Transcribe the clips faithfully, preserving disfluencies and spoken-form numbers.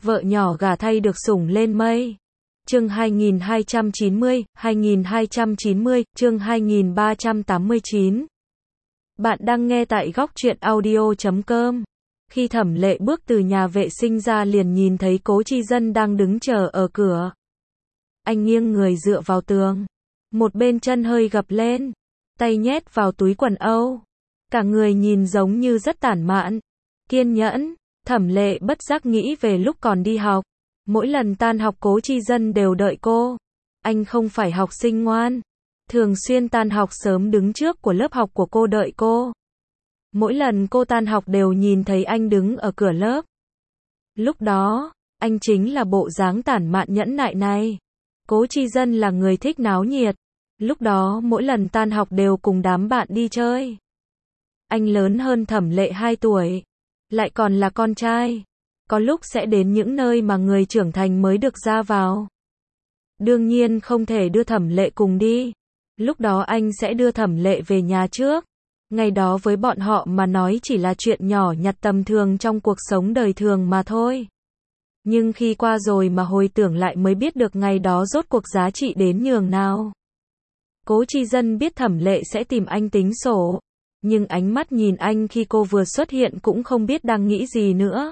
Vợ nhỏ gả thay được sủng lên mây. Chương hai nghìn hai trăm chín mươi, hai nghìn hai trăm chín mươi, chương hai nghìn ba trăm tám mươi chín. Bạn đang nghe tại góc truyện audio chấm com. Khi Thẩm Lệ bước từ nhà vệ sinh ra liền nhìn thấy Cố Chi Dân đang đứng chờ ở cửa. Anh nghiêng người dựa vào tường, một bên chân hơi gập lên, tay nhét vào túi quần âu. Cả người nhìn giống như rất tản mạn, kiên nhẫn. Thẩm Lệ bất giác nghĩ về lúc còn đi học. Mỗi lần tan học Cố Chi Dân đều đợi cô. Anh không phải học sinh ngoan, thường xuyên tan học sớm đứng trước của lớp học của cô đợi cô. Mỗi lần cô tan học đều nhìn thấy anh đứng ở cửa lớp. Lúc đó, anh chính là bộ dáng tản mạn nhẫn nại này. Cố Chi Dân là người thích náo nhiệt. Lúc đó mỗi lần tan học đều cùng đám bạn đi chơi. Anh lớn hơn Thẩm Lệ hai tuổi, lại còn là con trai. Có lúc sẽ đến những nơi mà người trưởng thành mới được ra vào. Đương nhiên không thể đưa Thẩm Lệ cùng đi. Lúc đó anh sẽ đưa Thẩm Lệ về nhà trước. Ngày đó với bọn họ mà nói chỉ là chuyện nhỏ nhặt tầm thường trong cuộc sống đời thường mà thôi. Nhưng khi qua rồi mà hồi tưởng lại mới biết được ngày đó rốt cuộc giá trị đến nhường nào. Cố Chi Dân biết Thẩm Lệ sẽ tìm anh tính sổ. Nhưng ánh mắt nhìn anh khi cô vừa xuất hiện cũng không biết đang nghĩ gì nữa.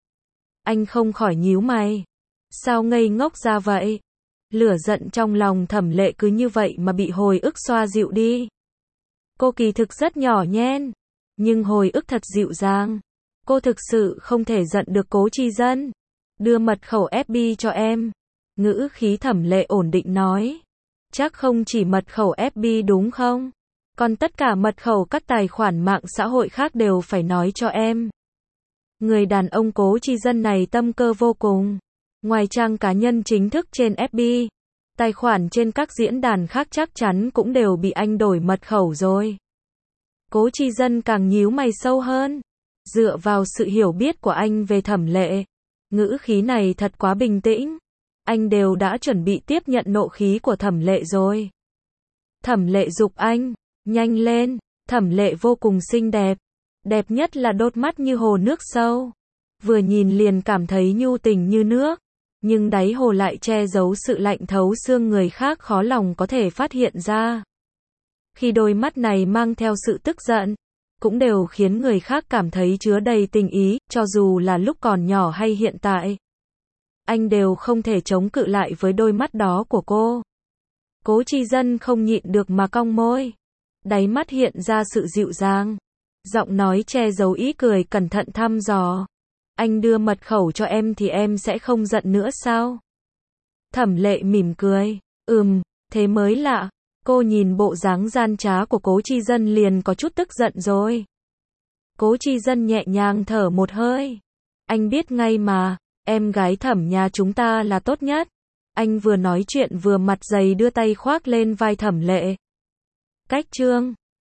Anh không khỏi nhíu mày. Sao ngây ngốc ra vậy? Lửa giận trong lòng Thẩm Lệ cứ như vậy mà bị hồi ức xoa dịu đi. Cô kỳ thực rất nhỏ nhen, nhưng hồi ức thật dịu dàng. Cô thực sự không thể giận được Cố Chi Dân. Đưa mật khẩu ép bê cho em. Ngữ khí Thẩm Lệ ổn định nói. Chắc không chỉ mật khẩu ép bê đúng không? Còn tất cả mật khẩu các tài khoản mạng xã hội khác đều phải nói cho em. Người đàn ông Cố Chi Dân này tâm cơ vô cùng. Ngoài trang cá nhân chính thức trên ép bê, tài khoản trên các diễn đàn khác chắc chắn cũng đều bị anh đổi mật khẩu rồi. Cố Chi Dân càng nhíu mày sâu hơn. Dựa vào sự hiểu biết của anh về Thẩm Lệ, ngữ khí này thật quá bình tĩnh. Anh đều đã chuẩn bị tiếp nhận nộ khí của Thẩm Lệ rồi. Thẩm Lệ giục anh, nhanh lên. Thẩm Lệ vô cùng xinh đẹp. Đẹp nhất là đôi mắt như hồ nước sâu. Vừa nhìn liền cảm thấy nhu tình như nước. Nhưng đáy hồ lại che giấu sự lạnh thấu xương người khác khó lòng có thể phát hiện ra. Khi đôi mắt này mang theo sự tức giận, cũng đều khiến người khác cảm thấy chứa đầy tình ý, cho dù là lúc còn nhỏ hay hiện tại. Anh đều không thể chống cự lại với đôi mắt đó của cô. Cố Chi Dân không nhịn được mà cong môi. Đáy mắt hiện ra sự dịu dàng. Giọng nói che giấu ý cười cẩn thận thăm dò. Anh đưa mật khẩu cho em thì em sẽ không giận nữa sao? Thẩm Lệ mỉm cười. Ừm, thế mới lạ. Cô nhìn bộ dáng gian trá của Cố Chi Dân liền có chút tức giận rồi. Cố Chi Dân nhẹ nhàng thở một hơi. Anh biết ngay mà, em gái Thẩm nhà chúng ta là tốt nhất. Anh vừa nói chuyện vừa mặt dày đưa tay khoác lên vai Thẩm Lệ. Cách chương